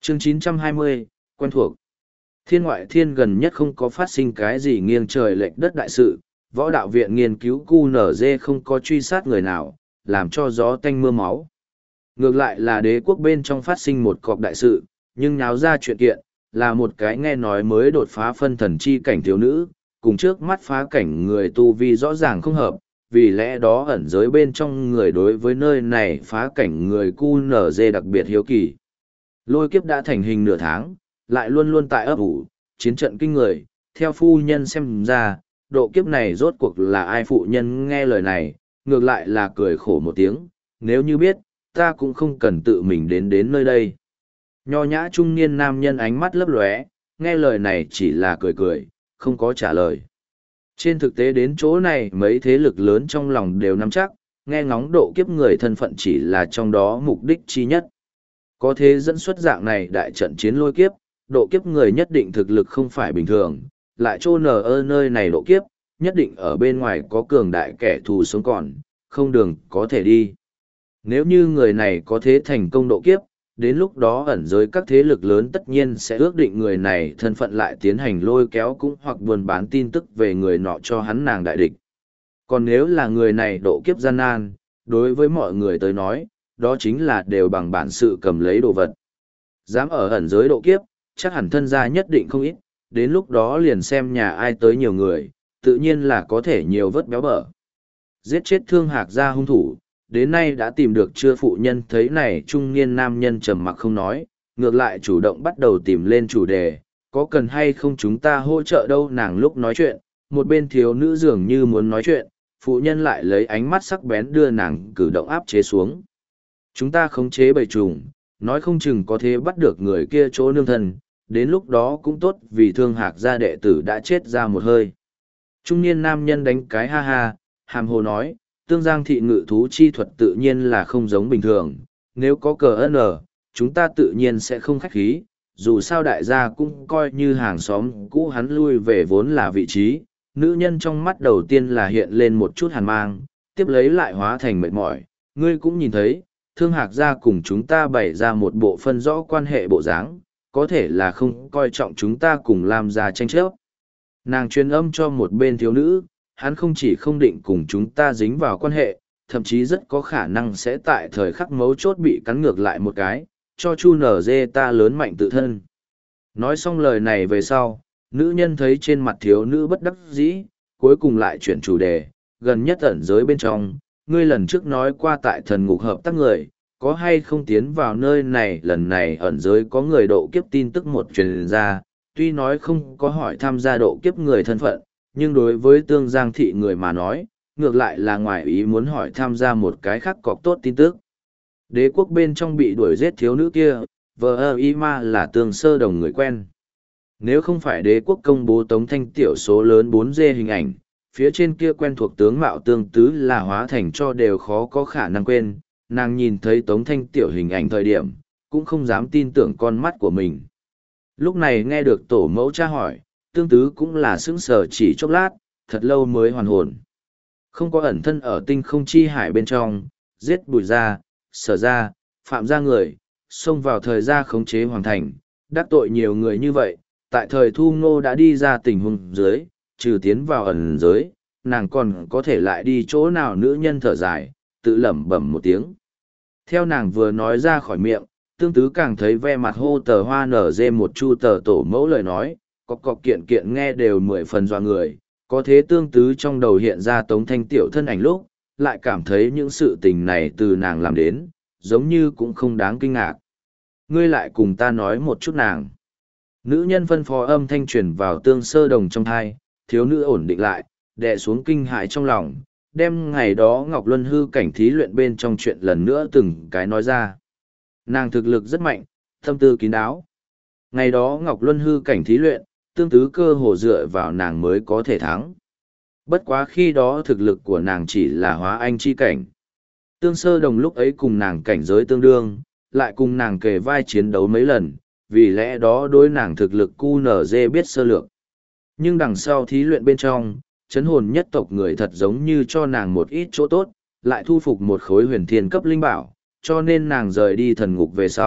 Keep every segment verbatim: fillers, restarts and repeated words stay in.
Chương chín trăm hai mươi, quen thuộc. Thiên ngoại thiên gần nhất không có phát sinh cái gì nghiêng trời lệch đất đại sự, võ đạo viện nghiên cứu cu nở dê không có truy sát người nào, làm cho gió tanh mưa máu. Ngược lại là đế quốc bên trong phát sinh một cọc đại sự, nhưng nháo ra chuyện kiện, là một cái nghe nói mới đột phá phân thần chi cảnh thiếu nữ, cùng trước mắt phá cảnh người tu vi rõ ràng không hợp, vì lẽ đó ẩn giới bên trong người đối với nơi này phá cảnh người cu nở dê đặc biệt hiếu kỳ. Lôi kiếp đã thành hình nửa tháng, lại luôn luôn tại ấp ủ, chiến trận kinh người, theo phu nhân xem ra, độ kiếp này rốt cuộc là ai. Phụ nhân nghe lời này, ngược lại là cười khổ một tiếng, nếu như biết, ta cũng không cần tự mình đến đến nơi đây. Nho nhã trung niên nam nhân ánh mắt lấp lóe, nghe lời này chỉ là cười cười, không có trả lời. Trên thực tế đến chỗ này mấy thế lực lớn trong lòng đều nắm chắc, nghe ngóng độ kiếp người thân phận chỉ là trong đó mục đích chi nhất. Có thế dẫn xuất dạng này đại trận chiến lôi kiếp, độ kiếp người nhất định thực lực không phải bình thường, lại trô nở ở nơi này độ kiếp, nhất định ở bên ngoài có cường đại kẻ thù sống còn, không đường có thể đi. Nếu như người này có thế thành công độ kiếp, đến lúc đó ẩn giới các thế lực lớn tất nhiên sẽ ước định người này thân phận lại tiến hành lôi kéo cũng hoặc buôn bán tin tức về người nọ cho hắn nàng đại địch. Còn nếu là người này độ kiếp gian nan, đối với mọi người tới nói, đó chính là đều bằng bản sự cầm lấy đồ vật. Dám ở ẩn giới độ kiếp, chắc hẳn thân gia nhất định không ít, đến lúc đó liền xem nhà ai tới nhiều người, tự nhiên là có thể nhiều vớt béo bở. Giết chết thương hạc gia hung thủ, đến nay đã tìm được chưa? Phụ nhân thấy này trung niên nam nhân trầm mặc không nói, ngược lại chủ động bắt đầu tìm lên chủ đề, có cần hay không chúng ta hỗ trợ đâu. Nàng lúc nói chuyện, một bên thiếu nữ dường như muốn nói chuyện, phụ nhân lại lấy ánh mắt sắc bén đưa nàng cử động áp chế xuống. Chúng ta khống chế bầy trùng, nói không chừng có thể bắt được người kia chỗ nương thân, đến lúc đó cũng tốt vì thương hạc gia đệ tử đã chết ra một hơi. Trung niên nam nhân đánh cái ha ha, hàm hồ nói, tương giang thị ngự thú chi thuật tự nhiên là không giống bình thường, nếu có cờ ân ở, chúng ta tự nhiên sẽ không khách khí, dù sao đại gia cũng coi như hàng xóm cũ hắn lui về vốn là vị trí. Nữ nhân trong mắt đầu tiên là hiện lên một chút hàn mang, tiếp lấy lại hóa thành mệt mỏi, ngươi cũng nhìn thấy, thương hạc gia cùng chúng ta bày ra một bộ phân rõ quan hệ bộ dáng, có thể là không coi trọng chúng ta cùng làm ra tranh chấp. Nàng truyền âm cho một bên thiếu nữ, hắn không chỉ không định cùng chúng ta dính vào quan hệ, thậm chí rất có khả năng sẽ tại thời khắc mấu chốt bị cắn ngược lại một cái, cho chu nở dê ta lớn mạnh tự thân. Nói xong lời này về sau, nữ nhân thấy trên mặt thiếu nữ bất đắc dĩ, cuối cùng lại chuyển chủ đề, gần nhất ẩn giới bên trong, ngươi lần trước nói qua tại thần ngục hợp tác người, có hay không tiến vào nơi này? Lần này ẩn giới có người độ kiếp tin tức một truyền ra, tuy nói không có hỏi tham gia độ kiếp người thân phận, nhưng đối với tương giang thị người mà nói, ngược lại là ngoài ý muốn hỏi tham gia một cái khác cọc tốt tin tức. Đế quốc bên trong bị đuổi giết thiếu nữ kia, vợ ơ y ma là tương sơ đồng người quen. Nếu không phải đế quốc công bố tống thanh tiểu số lớn bốn D hình ảnh, phía trên kia quen thuộc tướng mạo tương tứ là hóa thành cho đều khó có khả năng quên, nàng nhìn thấy tống thanh tiểu hình ảnh thời điểm, cũng không dám tin tưởng con mắt của mình. Lúc này nghe được tổ mẫu tra hỏi, tương tứ cũng là sững sờ chỉ chốc lát, thật lâu mới hoàn hồn. Không có ẩn thân ở tinh không chi hải bên trong, giết bùi ra, sở ra, phạm ra người, xông vào thời gia khống chế hoàng thành, đắc tội nhiều người như vậy, tại thời thu ngô đã đi ra tình huống dưới, trừ tiến vào ẩn giới, nàng còn có thể lại đi chỗ nào? Nữ nhân thở dài, tự lẩm bẩm một tiếng. Theo nàng vừa nói ra khỏi miệng, tương tứ càng thấy ve mặt hô tờ hoa nở dê một chu tờ tổ mẫu lời nói, cọc cọc kiện kiện nghe đều mười phần dọa người, có thế tương tứ trong đầu hiện ra tống thanh tiểu thân ảnh lúc, lại cảm thấy những sự tình này từ nàng làm đến, giống như cũng không đáng kinh ngạc. Ngươi lại cùng ta nói một chút nàng. Nữ nhân phân phó âm thanh truyền vào tương sơ đồng trong thai, thiếu nữ ổn định lại, đè xuống kinh hại trong lòng, đem ngày đó Ngọc Luân hư cảnh thí luyện bên trong chuyện lần nữa từng cái nói ra. Nàng thực lực rất mạnh, tâm tư kín đáo. Ngày đó Ngọc Luân hư cảnh thí luyện, tương tứ cơ hồ dựa vào nàng mới có thể thắng. Bất quá khi đó thực lực của nàng chỉ là hóa anh chi cảnh. Tương sơ đồng lúc ấy cùng nàng cảnh giới tương đương, lại cùng nàng kề vai chiến đấu mấy lần, vì lẽ đó đối nàng thực lực cu nở dê biết sơ lược. Nhưng đằng sau thí luyện bên trong, chấn hồn nhất tộc người thật giống như cho nàng một ít chỗ tốt, lại thu phục một khối huyền thiên cấp linh bảo, cho nên nàng rời đi thần ngục về sau,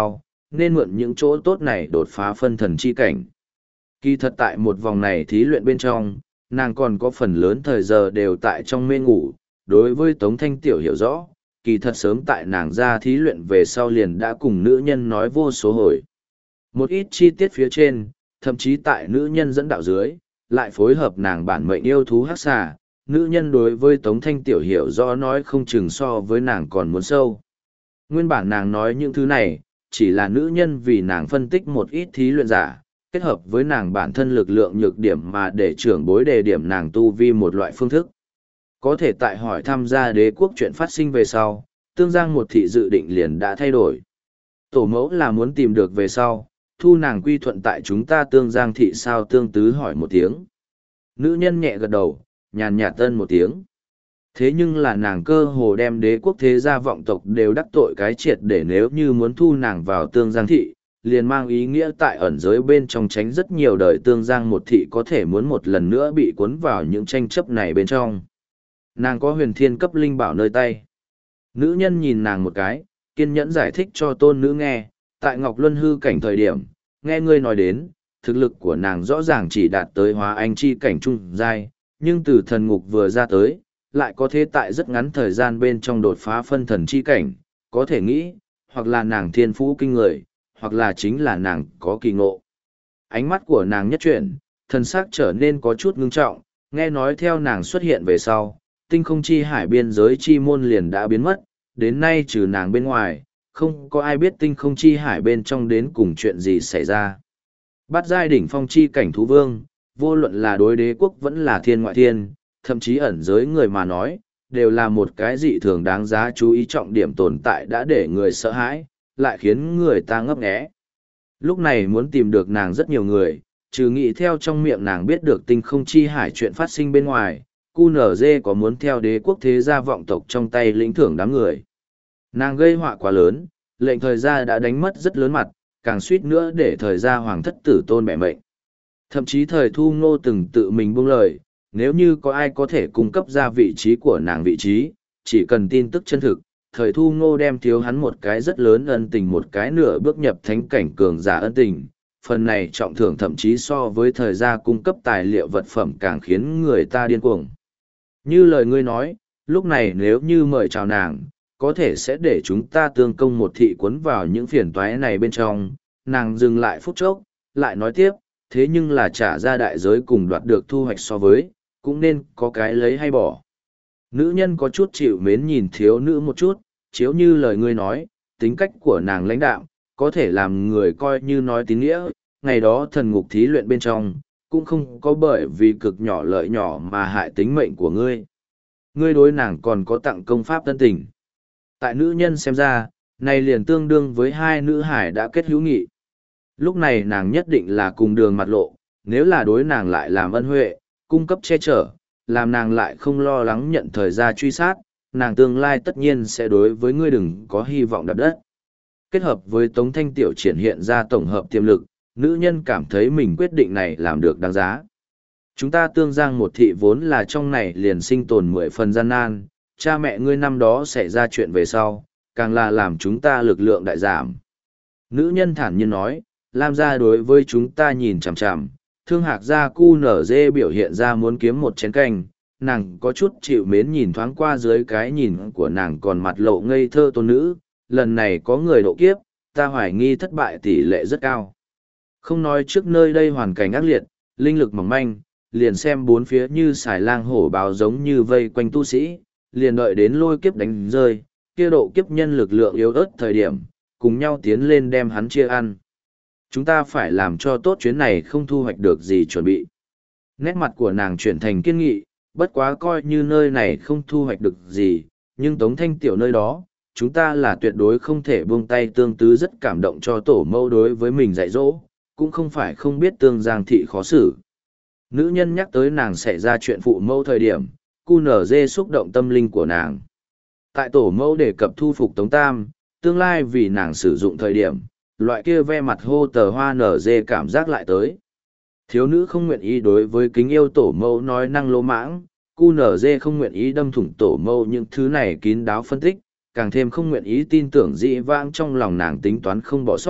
nên mượn những chỗ tốt này đột phá phân thần chi cảnh. Kỳ thật tại một vòng này thí luyện bên trong, nàng còn có phần lớn thời giờ đều tại trong mê ngủ. Đối với Tống Thanh Tiểu hiểu rõ, kỳ thật sớm tại nàng ra thí luyện về sau liền đã cùng nữ nhân nói vô số hồi. Một ít chi tiết phía trên, thậm chí tại nữ nhân dẫn đạo dưới, lại phối hợp nàng bản mệnh yêu thú hắc xà, nữ nhân đối với Tống Thanh Tiểu hiểu rõ nói không chừng so với nàng còn muốn sâu. Nguyên bản nàng nói những thứ này, chỉ là nữ nhân vì nàng phân tích một ít thí luyện giả, kết hợp với nàng bản thân lực lượng nhược điểm mà để trưởng bối đề điểm nàng tu vi một loại phương thức. Có thể tại hỏi tham gia đế quốc chuyện phát sinh về sau, tương giang một thị dự định liền đã thay đổi. Tổ mẫu là muốn tìm được về sau, thu nàng quy thuận tại chúng ta tương giang thị sao tương tứ hỏi một tiếng. Nữ nhân nhẹ gật đầu, nhàn nhạt tân một tiếng. Thế nhưng là nàng cơ hồ đem đế quốc thế gia vọng tộc đều đắc tội cái triệt để nếu như muốn thu nàng vào tương giang thị, liền mang ý nghĩa tại ẩn giới bên trong tránh rất nhiều đời tương giang một thị có thể muốn một lần nữa bị cuốn vào những tranh chấp này bên trong. Nàng có huyền thiên cấp linh bảo nơi tay. Nữ nhân nhìn nàng một cái, kiên nhẫn giải thích cho tôn nữ nghe, tại Ngọc Luân hư cảnh thời điểm, nghe ngươi nói đến, thực lực của nàng rõ ràng chỉ đạt tới hóa anh chi cảnh trung giai, nhưng từ thần ngục vừa ra tới, lại có thể tại rất ngắn thời gian bên trong đột phá phân thần chi cảnh, có thể nghĩ, hoặc là nàng thiên phú kinh người, hoặc là chính là nàng có kỳ ngộ. Ánh mắt của nàng nhất chuyển, thần sắc trở nên có chút ngưng trọng, nghe nói theo nàng xuất hiện về sau, tinh không chi hải biên giới chi môn liền đã biến mất, đến nay trừ nàng bên ngoài, không có ai biết tinh không chi hải bên trong đến cùng chuyện gì xảy ra. Bát giai đỉnh phong chi cảnh thú vương, vô luận là đối đế quốc vẫn là thiên ngoại thiên, thậm chí ẩn giới người mà nói, đều là một cái dị thường đáng giá chú ý trọng điểm tồn tại đã để người sợ hãi, lại khiến người ta ngấp nghé. Lúc này muốn tìm được nàng rất nhiều người, trừ nghĩ theo trong miệng nàng biết được tinh không chi hải chuyện phát sinh bên ngoài, cu nở dê có muốn theo đế quốc thế gia vọng tộc trong tay lĩnh thưởng đám người. Nàng gây họa quá lớn, lệnh thời gia đã đánh mất rất lớn mặt, càng suýt nữa để thời gia hoàng thất tử tôn bẻ mệnh. Thậm chí thời thu ngô từng tự mình buông lời, nếu như có ai có thể cung cấp ra vị trí của nàng vị trí, chỉ cần tin tức chân thực, thời thu ngô đem thiếu hắn một cái rất lớn ân tình một cái nửa bước nhập thánh cảnh cường giả ân tình. Phần này trọng thưởng thậm chí so với thời gia cung cấp tài liệu vật phẩm càng khiến người ta điên cuồng. Như lời ngươi nói, lúc này nếu như mời chào nàng, có thể sẽ để chúng ta tương công một thị cuốn vào những phiền toái này bên trong. Nàng dừng lại phút chốc, lại nói tiếp, thế nhưng là trả ra đại giới cùng đoạt được thu hoạch so với, cũng nên có cái lấy hay bỏ. Nữ nhân có chút chịu mến nhìn thiếu nữ một chút, chiếu như lời ngươi nói, tính cách của nàng lãnh đạm, có thể làm người coi như nói tín nghĩa, ngày đó thần ngục thí luyện bên trong, cũng không có bởi vì cực nhỏ lợi nhỏ mà hại tính mệnh của ngươi. Ngươi đối nàng còn có tặng công pháp tân tình. Tại nữ nhân xem ra, này liền tương đương với hai nữ hải đã kết hữu nghị. Lúc này nàng nhất định là cùng đường mặt lộ, nếu là đối nàng lại làm ân huệ, cung cấp che chở, làm nàng lại không lo lắng nhận thời gian truy sát, nàng tương lai tất nhiên sẽ đối với ngươi đừng có hy vọng đập đất. Kết hợp với Tống Thanh Tiểu triển hiện ra tổng hợp tiềm lực, nữ nhân cảm thấy mình quyết định này làm được đáng giá. Chúng ta tương giang một thị vốn là trong này liền sinh tồn mười phần gian nan, cha mẹ ngươi năm đó xảy ra chuyện về sau, càng là làm chúng ta lực lượng đại giảm. Nữ nhân thản nhiên nói, Lam gia đối với chúng ta nhìn chằm chằm, thương hạc gia cu nở dê biểu hiện ra muốn kiếm một chén canh, nàng có chút chịu mến nhìn thoáng qua dưới cái nhìn của nàng còn mặt lộ ngây thơ tôn nữ, lần này có người độ kiếp, ta hoài nghi thất bại tỷ lệ rất cao. Không nói trước nơi đây hoàn cảnh ác liệt, linh lực mỏng manh, liền xem bốn phía như xài lang hổ báo giống như vây quanh tu sĩ, liền đợi đến lôi kiếp đánh rơi, kia độ kiếp nhân lực lượng yếu ớt thời điểm, cùng nhau tiến lên đem hắn chia ăn. Chúng ta phải làm cho tốt chuyến này không thu hoạch được gì chuẩn bị. Nét mặt của nàng chuyển thành kiên nghị, bất quá coi như nơi này không thu hoạch được gì, nhưng Tống Thanh Tiểu nơi đó, chúng ta là tuyệt đối không thể buông tay. Tương Tứ rất cảm động cho tổ mẫu đối với mình dạy dỗ, cũng không phải không biết tương giang thị khó xử. Nữ nhân nhắc tới nàng xảy ra chuyện phụ mẫu thời điểm, cu nở dê xúc động tâm linh của nàng. Tại tổ mẫu đề cập thu phục Tống Tam, tương lai vì nàng sử dụng thời điểm, loại kia ve mặt hô tờ hoa nở dê cảm giác lại tới. Thiếu nữ không nguyện ý đối với kính yêu tổ mẫu nói năng lỗ mãng, cu nở dê không nguyện ý đâm thủng tổ mẫu những thứ này kín đáo phân tích, càng thêm không nguyện ý tin tưởng dị vãng trong lòng nàng tính toán không bỏ sót,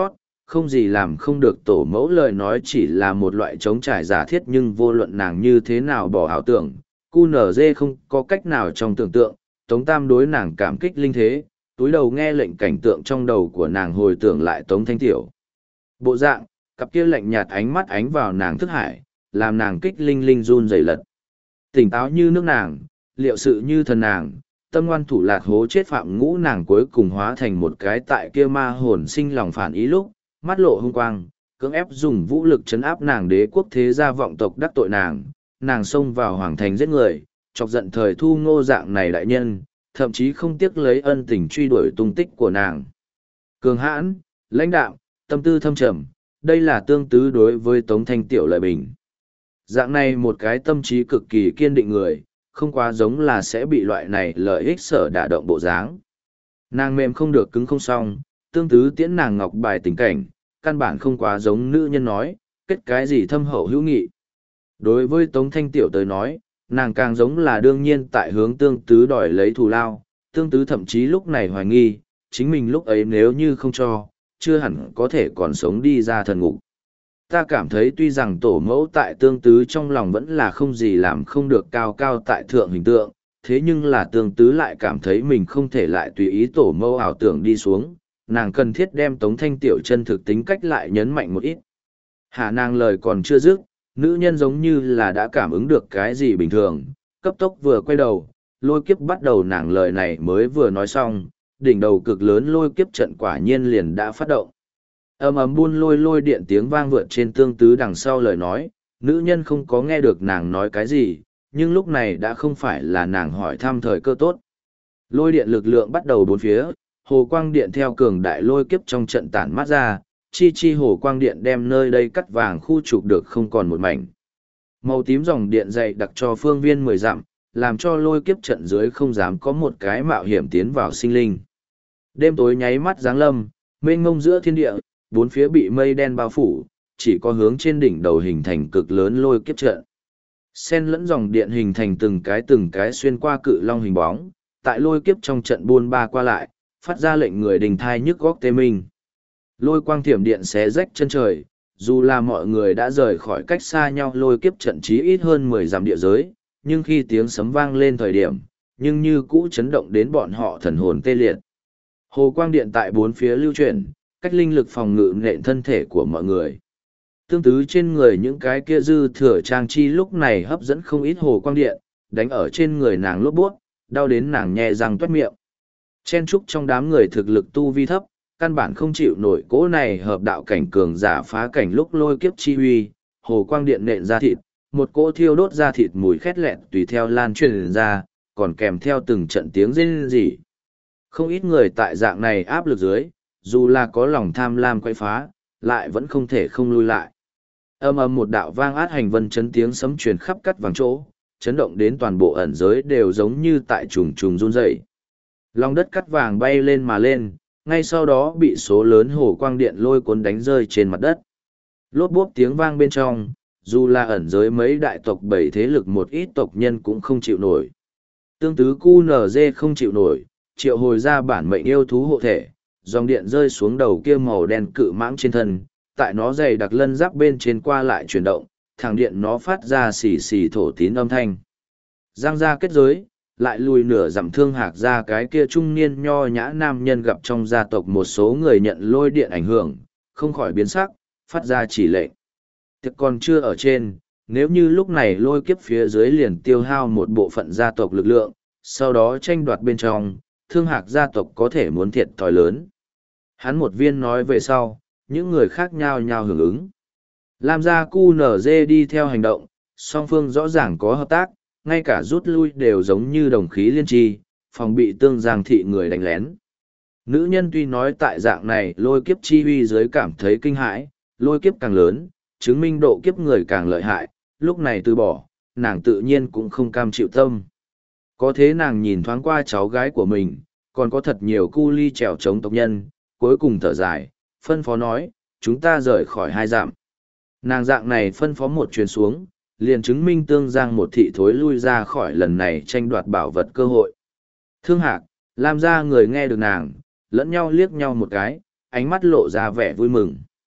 không gì làm không được tổ mẫu lời nói chỉ là một loại trống trải giả thiết nhưng vô luận nàng như thế nào bỏ ảo tưởng, cu nở dê không có cách nào trong tưởng tượng, Tống Tam đối nàng cảm kích linh thế, túi đầu nghe lệnh cảnh tượng trong đầu của nàng hồi tưởng lại Tống Thanh Tiểu. Bộ dạng, cặp kia lạnh nhạt ánh mắt ánh vào nàng thức hải, làm nàng kích linh linh run rẩy lật. Tỉnh táo như nước nàng, liệu sự như thần nàng, tâm ngoan thủ lạt hố chết phạm ngũ nàng cuối cùng hóa thành một cái tại kia ma hồn sinh lòng phản ý lúc, mắt lộ hung quang, cưỡng ép dùng vũ lực chấn áp nàng đế quốc thế gia vọng tộc đắc tội nàng, nàng xông vào hoàng thành giết người, chọc giận thời thu ngô dạng này đại nhân, thậm chí không tiếc lấy ân tình truy đuổi tung tích của nàng. Cường hãn, lãnh đạo, tâm tư thâm trầm, đây là tương tứ đối với Tống Thanh Tiểu lợi bình. Dạng này một cái tâm trí cực kỳ kiên định người, không quá giống là sẽ bị loại này lợi ích sở đả động bộ dáng. Nàng mềm không được cứng không xong, tương tứ tiễn nàng ngọc bài tình cảnh, căn bản không quá giống nữ nhân nói, kết cái gì thâm hậu hữu nghị. Đối với Tống Thanh Tiểu tới nói, nàng càng giống là đương nhiên tại hướng tương tứ đòi lấy thù lao, tương tứ thậm chí lúc này hoài nghi, chính mình lúc ấy nếu như không cho, chưa hẳn có thể còn sống đi ra thần ngục. Ta cảm thấy tuy rằng tổ mẫu tại tương tứ trong lòng vẫn là không gì làm không được cao cao tại thượng hình tượng, thế nhưng là tương tứ lại cảm thấy mình không thể lại tùy ý tổ mẫu ảo tưởng đi xuống, nàng cần thiết đem Tống Thanh Tiểu chân thực tính cách lại nhấn mạnh một ít. Hạ nàng lời còn chưa dứt, nữ nhân giống như là đã cảm ứng được cái gì bình thường, cấp tốc vừa quay đầu, lôi kiếp bắt đầu nàng lời này mới vừa nói xong, đỉnh đầu cực lớn lôi kiếp trận quả nhiên liền đã phát động. Ầm ầm buôn lôi lôi điện tiếng vang vượt trên tương tứ đằng sau lời nói, nữ nhân không có nghe được nàng nói cái gì, nhưng lúc này đã không phải là nàng hỏi thăm thời cơ tốt. Lôi điện lực lượng bắt đầu bốn phía, hồ quang điện theo cường đại lôi kiếp trong trận tản mát ra, chi chi hồ quang điện đem nơi đây cắt vàng khu trục được không còn một mảnh. Màu tím dòng điện dày đặc cho phương viên mười dặm, làm cho lôi kiếp trận dưới không dám có một cái mạo hiểm tiến vào sinh linh. Đêm tối nháy mắt giáng lâm, mênh mông giữa thiên địa, bốn phía bị mây đen bao phủ, chỉ có hướng trên đỉnh đầu hình thành cực lớn lôi kiếp trận. Xen lẫn dòng điện hình thành từng cái từng cái xuyên qua cự long hình bóng, tại lôi kiếp trong trận buôn ba qua lại, phát ra lệnh người đình thai nhức góc tê minh. Lôi quang thiểm điện xé rách chân trời, dù là mọi người đã rời khỏi cách xa nhau lôi kiếp trận chí ít hơn mười dặm địa giới, nhưng khi tiếng sấm vang lên thời điểm, nhưng như cũ chấn động đến bọn họ thần hồn tê liệt. Hồ quang điện tại bốn phía lưu chuyển, cách linh lực phòng ngự nện thân thể của mọi người. Tương tứ trên người những cái kia dư thừa trang chi lúc này hấp dẫn không ít hồ quang điện, đánh ở trên người nàng lốp buốt, đau đến nàng nhẹ răng toét miệng. Chen trúc trong đám người thực lực tu vi thấp, căn bản không chịu nổi cỗ này hợp đạo cảnh cường giả phá cảnh lúc lôi kiếp chi huy, hồ quang điện nện ra thịt, một cỗ thiêu đốt ra thịt mùi khét lẹt tùy theo lan truyền ra, còn kèm theo từng trận tiếng rên rỉ. Không ít người tại dạng này áp lực dưới, dù là có lòng tham lam quay phá, lại vẫn không thể không lui lại. Âm âm một đạo vang át hành vân chấn tiếng sấm truyền khắp cắt vàng chỗ, chấn động đến toàn bộ ẩn giới đều giống như tại trùng trùng run rẩy. Lòng đất cắt vàng bay lên mà lên, ngay sau đó bị số lớn hồ quang điện lôi cuốn đánh rơi trên mặt đất. Lốp bốp tiếng vang bên trong, dù là ẩn giới mấy đại tộc bảy thế lực một ít tộc nhân cũng không chịu nổi. Tương tứ cu nở dê không chịu nổi, triệu hồi ra bản mệnh yêu thú hộ thể, dòng điện rơi xuống đầu kia màu đen cự mãng trên thân, tại nó dày đặc lân giáp bên trên qua lại chuyển động, thẳng điện nó phát ra xì xì thổ tín âm thanh. Giang ra kết giới, lại lùi nửa dặm thương hạc ra cái kia trung niên nho nhã nam nhân gặp trong gia tộc một số người nhận lôi điện ảnh hưởng, không khỏi biến sắc, phát ra chỉ lệnh. Thực còn chưa ở trên, nếu như lúc này lôi kiếp phía dưới liền tiêu hao một bộ phận gia tộc lực lượng, sau đó tranh đoạt bên trong, thương hạc gia tộc có thể muốn thiệt thòi lớn. Hắn một viên nói về sau, những người khác nhau nhau hưởng ứng. Lam gia cu nở dê đi theo hành động, song phương rõ ràng có hợp tác, ngay cả rút lui đều giống như đồng khí liên tri, phòng bị tương giang thị người đánh lén. Nữ nhân tuy nói tại dạng này lôi kiếp chi huy dưới cảm thấy kinh hãi, lôi kiếp càng lớn, chứng minh độ kiếp người càng lợi hại, lúc này từ bỏ, nàng tự nhiên cũng không cam chịu tâm. Có thế nàng nhìn thoáng qua cháu gái của mình, còn có thật nhiều cu ly trèo chống tộc nhân, cuối cùng thở dài, phân phó nói, chúng ta rời khỏi hai dặm. Nàng dạng này phân phó một truyền xuống, liền chứng minh tương giang một thị thối lui ra khỏi lần này tranh đoạt bảo vật cơ hội. Thương hạc, làm ra người nghe được nàng, lẫn nhau liếc nhau một cái, ánh mắt lộ ra vẻ vui mừng.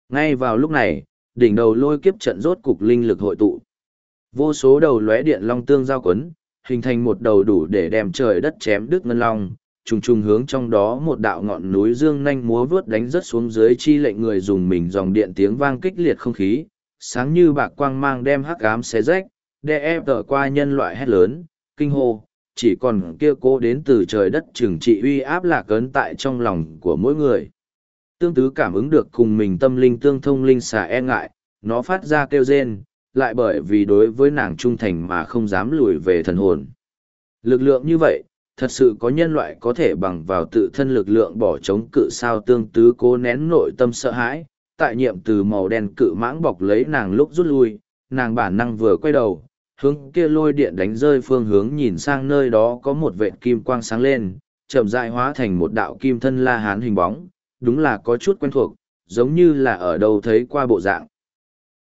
Ngay vào lúc này, đỉnh đầu lôi kiếp trận rốt cục linh lực hội tụ. Vô số đầu lóe điện long tương giao quấn, hình thành một đầu đủ để đem trời đất chém đứt ngân long, trùng trùng hướng trong đó một đạo ngọn núi dương nhanh múa vướt đánh rất xuống dưới, chi lệnh người dùng mình dòng điện tiếng vang kích liệt không khí, sáng như bạc quang mang đem hắc ám xé rách, đè ép tở qua nhân loại hét lớn, kinh hô, chỉ còn kia cố đến từ trời đất trừng trị uy áp lạc ấn tại trong lòng của mỗi người. Tương tứ cảm ứng được cùng mình tâm linh tương thông linh xà e ngại, nó phát ra kêu rên, lại bởi vì đối với nàng trung thành mà không dám lùi về thần hồn. Lực lượng như vậy, thật sự có nhân loại có thể bằng vào tự thân lực lượng bỏ chống cự sao? Tương tứ cố nén nội tâm sợ hãi, tại nhiệm từ màu đen cự mãng bọc lấy nàng lúc rút lui, nàng bản năng vừa quay đầu, hướng kia lôi điện đánh rơi phương hướng nhìn sang nơi đó có một vệt kim quang sáng lên, chậm rãi hóa thành một đạo kim thân La Hán hình bóng, đúng là có chút quen thuộc, giống như là ở đâu thấy qua bộ dạng.